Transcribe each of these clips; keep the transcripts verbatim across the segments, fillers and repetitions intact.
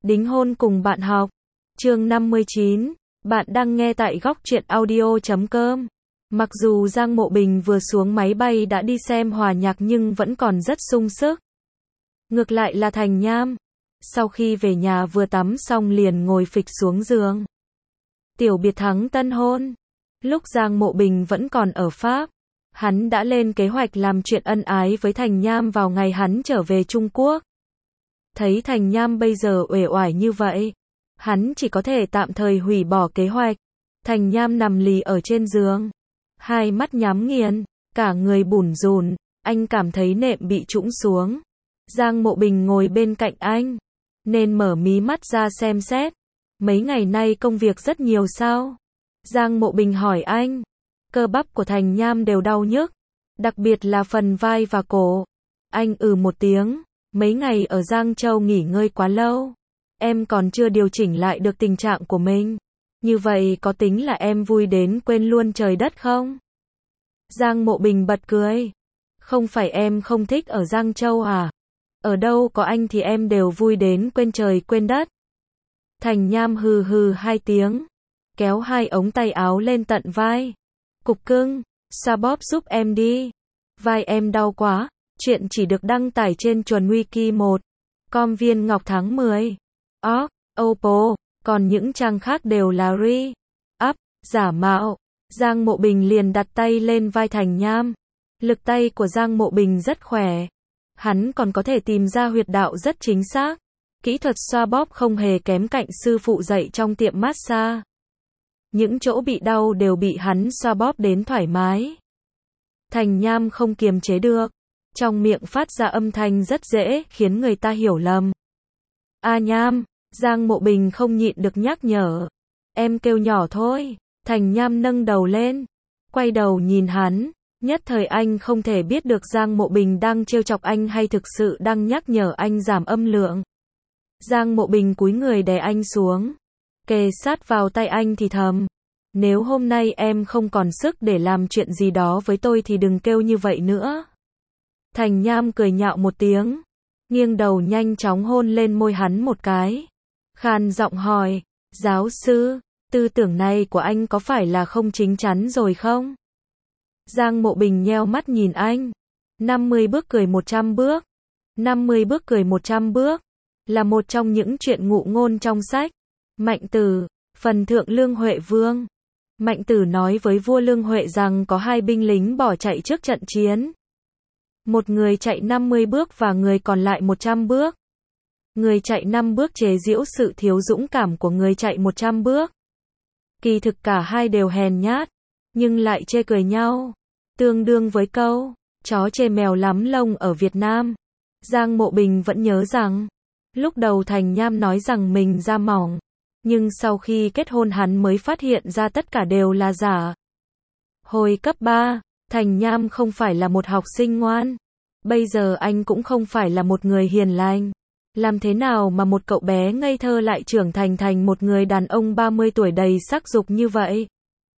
Đính hôn cùng bạn học. Chương năm mươi chín. Bạn đang nghe tại góc truyện audio chấm com. Mặc dù Giang Mộ Bình vừa xuống máy bay đã đi xem hòa nhạc nhưng vẫn còn rất sung sức. Ngược lại là Thành Nham. Sau khi về nhà vừa tắm xong liền ngồi phịch xuống giường. Tiểu biệt thắng tân hôn. Lúc Giang Mộ Bình vẫn còn ở Pháp, hắn đã lên kế hoạch làm chuyện ân ái với Thành Nham vào ngày hắn trở về Trung Quốc. Thấy Thành Nham bây giờ uể oải như vậy, hắn chỉ có thể tạm thời hủy bỏ kế hoạch. Thành Nham nằm lì ở trên giường, hai mắt nhắm nghiền, cả người bủn rủn, anh cảm thấy nệm bị trũng xuống. Giang Mộ Bình ngồi bên cạnh anh, nên mở mí mắt ra xem xét. Mấy ngày nay công việc rất nhiều sao? Giang Mộ Bình hỏi anh. Cơ bắp của Thành Nham đều đau nhức, đặc biệt là phần vai và cổ. Anh ừ một tiếng, mấy ngày ở Giang Châu nghỉ ngơi quá lâu. Em còn chưa điều chỉnh lại được tình trạng của mình. Như vậy có tính là em vui đến quên luôn trời đất không? Giang Mộ Bình bật cười. Không phải em không thích ở Giang Châu à? Ở đâu có anh thì em đều vui đến quên trời quên đất. Thành Nham hừ hừ hai tiếng, kéo hai ống tay áo lên tận vai. Cục cưng, xoa bóp giúp em đi. Vai em đau quá. Chuyện chỉ được đăng tải trên Chuẩn Wiki một. Com viên ngọc tháng mười. Org, Oppo, còn những trang khác đều là re. Up, giả mạo. Giang Mộ Bình liền đặt tay lên vai Thành Nham. Lực tay của Giang Mộ Bình rất khỏe. Hắn còn có thể tìm ra huyệt đạo rất chính xác. Kỹ thuật xoa bóp không hề kém cạnh sư phụ dạy trong tiệm massage. Những chỗ bị đau đều bị hắn xoa bóp đến thoải mái. Thành Nham không kiềm chế được, trong miệng phát ra âm thanh rất dễ khiến người ta hiểu lầm. A Nham, Giang Mộ Bình không nhịn được nhắc nhở. Em kêu nhỏ thôi. Thành Nham nâng đầu lên, quay đầu nhìn hắn. Nhất thời anh không thể biết được Giang Mộ Bình đang trêu chọc anh hay thực sự đang nhắc nhở anh giảm âm lượng. Giang Mộ Bình cúi người đè anh xuống, kề sát vào tay anh thì thầm. Nếu hôm nay em không còn sức để làm chuyện gì đó với tôi thì đừng kêu như vậy nữa. Thành Nham cười nhạo một tiếng, nghiêng đầu nhanh chóng hôn lên môi hắn một cái. Khàn giọng hỏi, giáo sư, tư tưởng này của anh có phải là không chính chắn rồi không? Giang Mộ Bình nheo mắt nhìn anh. năm mươi bước cười một trăm bước. năm mươi bước cười một trăm bước là một trong những chuyện ngụ ngôn trong sách Mạnh Tử, phần Thượng Lương Huệ Vương. Mạnh Tử nói với vua Lương Huệ rằng có hai binh lính bỏ chạy trước trận chiến. Một người chạy năm mươi bước và người còn lại một trăm bước. Người chạy năm bước chế giễu sự thiếu dũng cảm của người chạy một trăm bước. Kỳ thực cả hai đều hèn nhát, nhưng lại chê cười nhau. Tương đương với câu, chó chê mèo lắm lông ở Việt Nam. Giang Mộ Bình vẫn nhớ rằng, lúc đầu Thành Nham nói rằng mình da mỏng, nhưng sau khi kết hôn hắn mới phát hiện ra tất cả đều là giả. Hồi cấp ba, Thành Nham không phải là một học sinh ngoan. Bây giờ anh cũng không phải là một người hiền lành. Làm thế nào mà một cậu bé ngây thơ lại trưởng thành thành một người đàn ông ba mươi tuổi đầy sắc dục như vậy?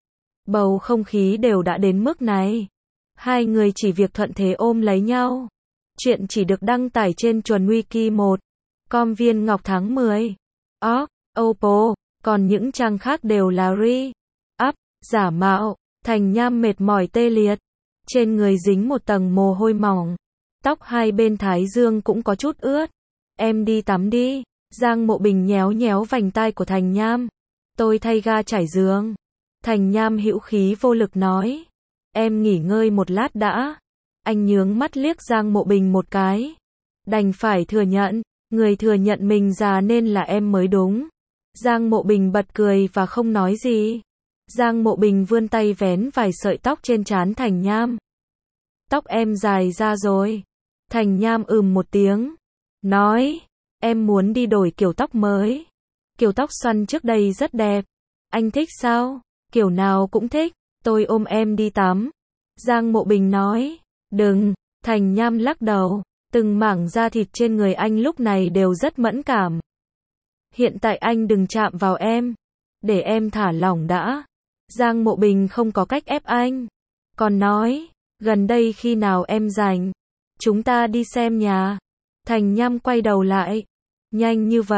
Bầu không khí đều đã đến mức này. Hai người chỉ việc thuận thế ôm lấy nhau. Chuyện chỉ được đăng tải trên Chuẩn Wiki một. Com viên ngọc tháng mười. Org, Oppo, còn những trang khác đều là re. Up, giả mạo. Thành Nham mệt mỏi tê liệt. Trên người dính một tầng mồ hôi mỏng. Tóc hai bên thái dương cũng có chút ướt. Em đi tắm đi. Giang Mộ Bình nhéo nhéo vành tai của Thành Nham. Tôi thay ga trải giường. Thành Nham hữu khí vô lực nói. Em nghỉ ngơi một lát đã. Anh nhướng mắt liếc Giang Mộ Bình một cái. Đành phải thừa nhận, người thừa nhận mình già nên là em mới đúng. Giang Mộ Bình bật cười và không nói gì. Giang Mộ Bình vươn tay vén vài sợi tóc trên trán Thành Nham. Tóc em dài ra rồi. Thành Nham ừm một tiếng. Nói, em muốn đi đổi kiểu tóc mới. Kiểu tóc xoăn trước đây rất đẹp. Anh thích sao? Kiểu nào cũng thích. Tôi ôm em đi tắm. Giang Mộ Bình nói. Đừng. Thành Nham lắc đầu. Từng mảng da thịt trên người anh lúc này đều rất mẫn cảm. Hiện tại anh đừng chạm vào em. Để em thả lỏng đã. Giang Mộ Bình không có cách ép anh. Còn nói, gần đây khi nào em rảnh, chúng ta đi xem nhà. Thành Nham quay đầu lại. Nhanh như vậy,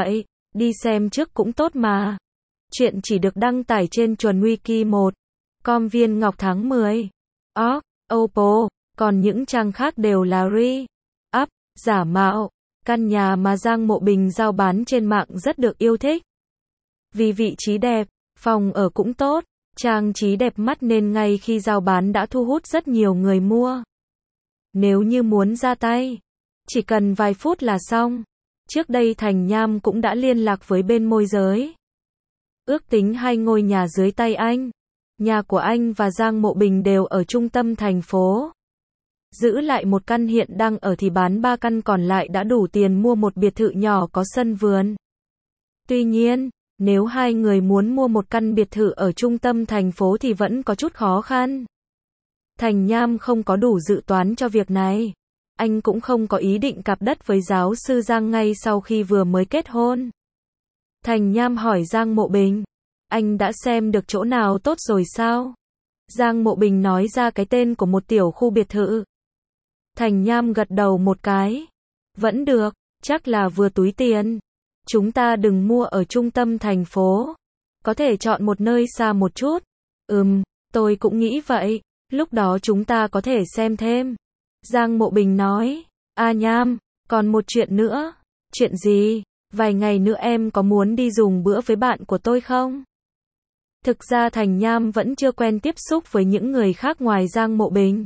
Đi xem trước cũng tốt mà. Chuyện chỉ được đăng tải trên Chuẩn Wiki một. Com Viên Ngọc tháng mười. Org, Oppo, còn những trang khác đều là re-up, giả mạo. Căn nhà mà Giang Mộ Bình giao bán trên mạng rất được yêu thích. Vì vị trí đẹp, phòng ở cũng tốt, trang trí đẹp mắt nên ngay khi giao bán đã thu hút rất nhiều người mua. Nếu như muốn ra tay, chỉ cần vài phút là xong. Trước đây Thành Nham cũng đã liên lạc với bên môi giới. Ước tính hai ngôi nhà dưới tay anh. Nhà của anh và Giang Mộ Bình đều ở trung tâm thành phố. Giữ lại một căn hiện đang ở thì bán ba căn còn lại đã đủ tiền mua một biệt thự nhỏ có sân vườn. Tuy nhiên, nếu hai người muốn mua một căn biệt thự ở trung tâm thành phố thì vẫn có chút khó khăn. Thành Nham không có đủ dự toán cho việc này. Anh cũng không có ý định cặp đất với giáo sư Giang ngay sau khi vừa mới kết hôn. Thành Nham hỏi Giang Mộ Bình, anh đã xem được chỗ nào tốt rồi sao? Giang Mộ Bình nói ra cái tên của một tiểu khu biệt thự. Thành Nham gật đầu một cái. Vẫn được, chắc là vừa túi tiền. Chúng ta đừng mua ở trung tâm thành phố. Có thể chọn một nơi xa một chút. Ừm, tôi cũng nghĩ vậy. Lúc đó chúng ta có thể xem thêm. Giang Mộ Bình nói. À Nham, còn một chuyện nữa. Chuyện gì? Vài ngày nữa em có muốn đi dùng bữa với bạn của tôi không? Thực ra Thành Nham vẫn chưa quen tiếp xúc với những người khác ngoài Giang Mộ Bình.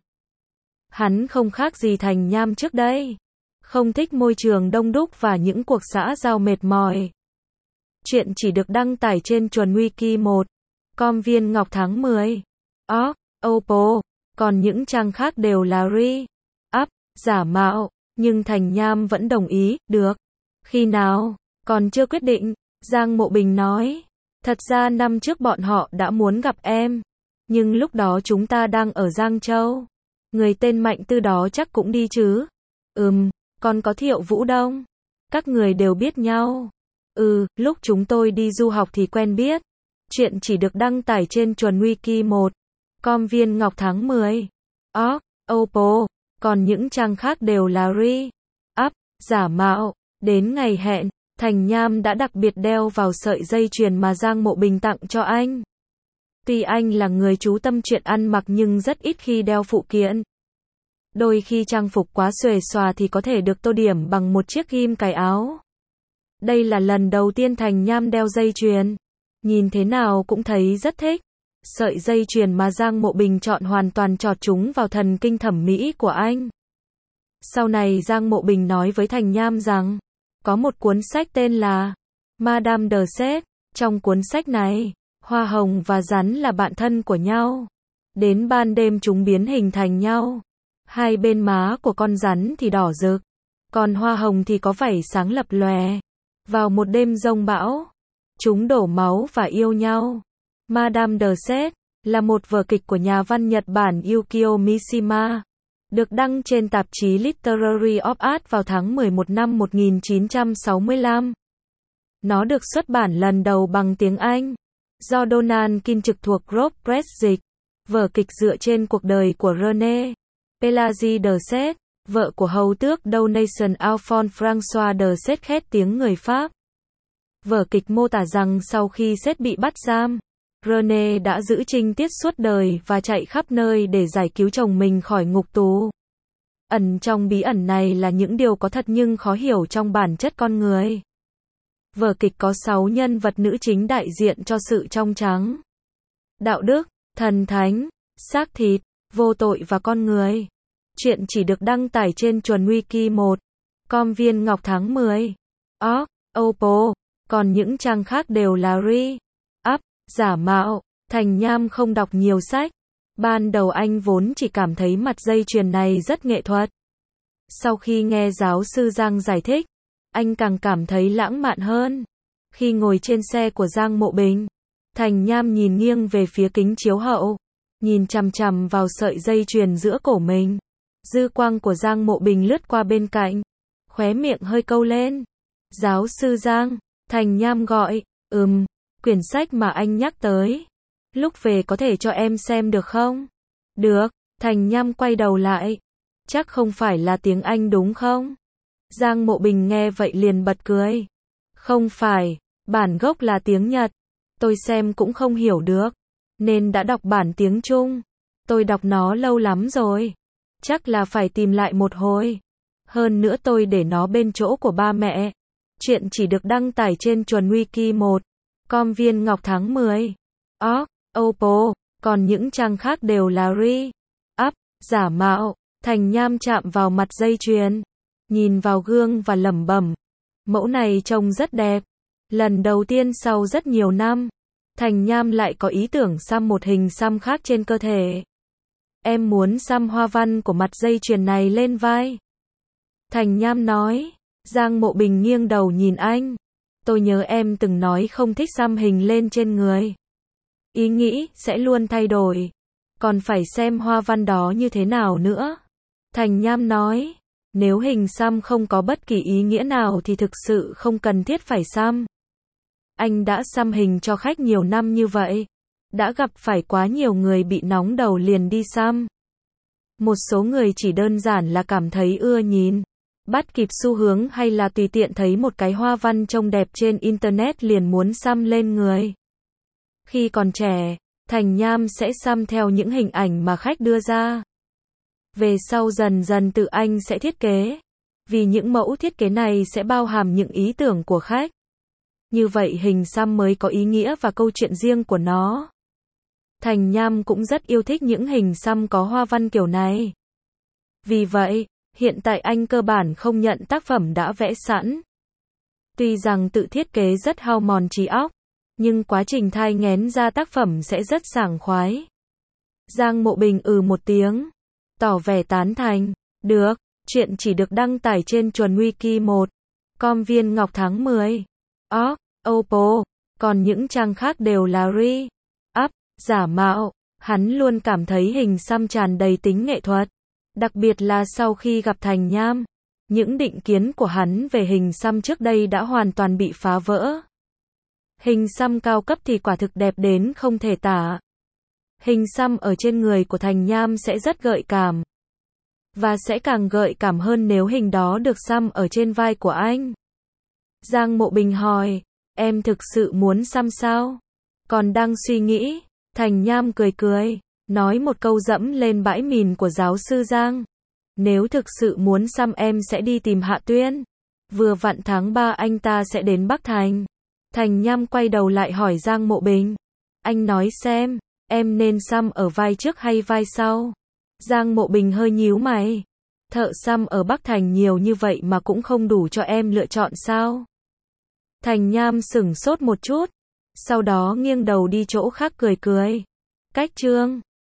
Hắn không khác gì Thành Nham trước đây. Không thích môi trường đông đúc và những cuộc xã giao mệt mỏi. Chuyện chỉ được đăng tải trên Chuẩn Wiki một. Com Viên Ngọc tháng mười. Org, Oppo, còn những trang khác đều là re-up, giả mạo. Nhưng Thành Nham vẫn đồng ý, được. Khi nào? Còn chưa quyết định, Giang Mộ Bình nói. Thật ra năm trước bọn họ đã muốn gặp em. Nhưng lúc đó chúng ta đang ở Giang Châu. Người tên Mạnh Tư đó chắc cũng đi chứ. Ừm, còn có Thiệu Vũ Đông. Các người đều biết nhau. Ừ, lúc chúng tôi đi du học thì quen biết. Chuyện chỉ được đăng tải trên Chuẩn Wiki một. Com Viên Ngọc tháng mười. Org, Oppo, còn những trang khác đều là re-up, giả mạo. Đến ngày hẹn, Thành Nham đã đặc biệt đeo vào sợi dây chuyền mà Giang Mộ Bình tặng cho anh. Tuy anh là người chú tâm chuyện ăn mặc nhưng rất ít khi đeo phụ kiện. Đôi khi trang phục quá xuề xòa thì có thể được tô điểm bằng một chiếc ghim cài áo. Đây là lần đầu tiên Thành Nham đeo dây chuyền. Nhìn thế nào cũng thấy rất thích. Sợi dây chuyền mà Giang Mộ Bình chọn hoàn toàn chọt trúng vào thần kinh thẩm mỹ của anh. Sau này Giang Mộ Bình nói với Thành Nham rằng, có một cuốn sách tên là Madame de Sèvres. Trong cuốn sách này, hoa hồng và rắn là bạn thân của nhau. Đến ban đêm chúng biến hình thành nhau. Hai bên má của con rắn thì đỏ rực, còn hoa hồng thì có vảy sáng lập lòe. Vào một đêm giông bão, chúng đổ máu và yêu nhau. Madame de Sèvres là một vở kịch của nhà văn Nhật Bản Yukio Mishima, được đăng trên tạp chí Literary of Art vào tháng mười một năm một nghìn chín trăm sáu mươi lăm. Nó được xuất bản lần đầu bằng tiếng Anh, do Donald Kin trực thuộc Grove Press dịch. Vở kịch dựa trên cuộc đời của René Pélagie de Sèvres, vợ của hầu tước Donation Alphonse François de Sèvres khét tiếng người Pháp. Vở kịch mô tả rằng sau khi Sèvres bị bắt giam, René đã giữ trinh tiết suốt đời và chạy khắp nơi để giải cứu chồng mình khỏi ngục tù. Ẩn trong bí ẩn này là những điều có thật nhưng khó hiểu trong bản chất con người. Vở kịch có sáu nhân vật nữ chính đại diện cho sự trong trắng, đạo đức, thần thánh, xác thịt, vô tội và con người. Chuyện chỉ được đăng tải trên Chuẩn Wiki một. Com Viên Ngọc tháng mười. Org, Oppo, còn những trang khác đều là re-up, giả mạo. Thành Nham không đọc nhiều sách. Ban đầu anh vốn chỉ cảm thấy mặt dây chuyền này rất nghệ thuật. Sau khi nghe giáo sư Giang giải thích, anh càng cảm thấy lãng mạn hơn. Khi ngồi trên xe của Giang Mộ Bình, Thành Nham nhìn nghiêng về phía kính chiếu hậu, nhìn chằm chằm vào sợi dây chuyền giữa cổ mình. Dư quang của Giang Mộ Bình lướt qua bên cạnh, khóe miệng hơi câu lên. Giáo sư Giang, Thành Nham gọi. Ừm, quyển sách mà anh nhắc tới. Lúc về có thể cho em xem được không? Được. Thành Nham quay đầu lại. Chắc không phải là tiếng Anh đúng không? Giang Mộ Bình nghe vậy liền bật cười. Không phải, bản gốc là tiếng Nhật. Tôi xem cũng không hiểu được, nên đã đọc bản tiếng Trung. Tôi đọc nó lâu lắm rồi. Chắc là phải tìm lại một hồi. Hơn nữa tôi để nó bên chỗ của ba mẹ. Chuyện chỉ được đăng tải trên chuẩn wiki một. Com viên ngọc tháng mười. Org, Oppo, còn những trang khác đều là re. Up, giả mạo. Thành Nham chạm vào mặt dây chuyền. Nhìn vào gương và lẩm bẩm. Mẫu này trông rất đẹp. Lần đầu tiên sau rất nhiều năm, Thành Nham lại có ý tưởng xăm một hình xăm khác trên cơ thể. Em muốn xăm hoa văn của mặt dây chuyền này lên vai. Thành Nham nói. Giang Mộ Bình nghiêng đầu nhìn anh. Tôi nhớ em từng nói không thích xăm hình lên trên người. Ý nghĩ sẽ luôn thay đổi. Còn phải xem hoa văn đó như thế nào nữa. Thành Nham nói. Nếu hình xăm không có bất kỳ ý nghĩa nào thì thực sự không cần thiết phải xăm. Anh đã xăm hình cho khách nhiều năm như vậy. Đã gặp phải quá nhiều người bị nóng đầu liền đi xăm. Một số người chỉ đơn giản là cảm thấy ưa nhìn, bắt kịp xu hướng hay là tùy tiện thấy một cái hoa văn trông đẹp trên internet liền muốn xăm lên người. Khi còn trẻ, Thành Nham sẽ xăm theo những hình ảnh mà khách đưa ra. Về sau dần dần tự anh sẽ thiết kế. Vì những mẫu thiết kế này sẽ bao hàm những ý tưởng của khách. Như vậy hình xăm mới có ý nghĩa và câu chuyện riêng của nó. Thành Nham cũng rất yêu thích những hình xăm có hoa văn kiểu này. Vì vậy, hiện tại anh cơ bản không nhận tác phẩm đã vẽ sẵn. Tuy rằng tự thiết kế rất hao mòn trí óc, nhưng quá trình thai nghén ra tác phẩm sẽ rất sảng khoái. Giang Mộ Bình ừ một tiếng, tỏ vẻ tán thành. Được, chuyện chỉ được đăng tải trên chuẩn wiki một. Com viên ngọc tháng mười. Org, Oppo, còn những trang khác đều là re. Up, giả mạo. Hắn luôn cảm thấy hình xăm tràn đầy tính nghệ thuật. Đặc biệt là sau khi gặp Thành Nham. Những định kiến của hắn về hình xăm trước đây đã hoàn toàn bị phá vỡ. Hình xăm cao cấp thì quả thực đẹp đến không thể tả. Hình xăm ở trên người của Thành Nham sẽ rất gợi cảm. Và sẽ càng gợi cảm hơn nếu hình đó được xăm ở trên vai của anh. Giang Mộ Bình hỏi, em thực sự muốn xăm sao? Còn đang suy nghĩ, Thành Nham cười cười, nói một câu dẫm lên bãi mìn của giáo sư Giang. Nếu thực sự muốn xăm em sẽ đi tìm Hạ Tuyên. Vừa vặn tháng ba anh ta sẽ đến Bắc Thành. Thành Nham quay đầu lại hỏi Giang Mộ Bình. Anh nói xem, em nên xăm ở vai trước hay vai sau? Giang Mộ Bình hơi nhíu mày. Thợ xăm ở Bắc Thành nhiều như vậy mà cũng không đủ cho em lựa chọn sao? Thành Nham sửng sốt một chút. Sau đó nghiêng đầu đi chỗ khác cười cười. Cách chương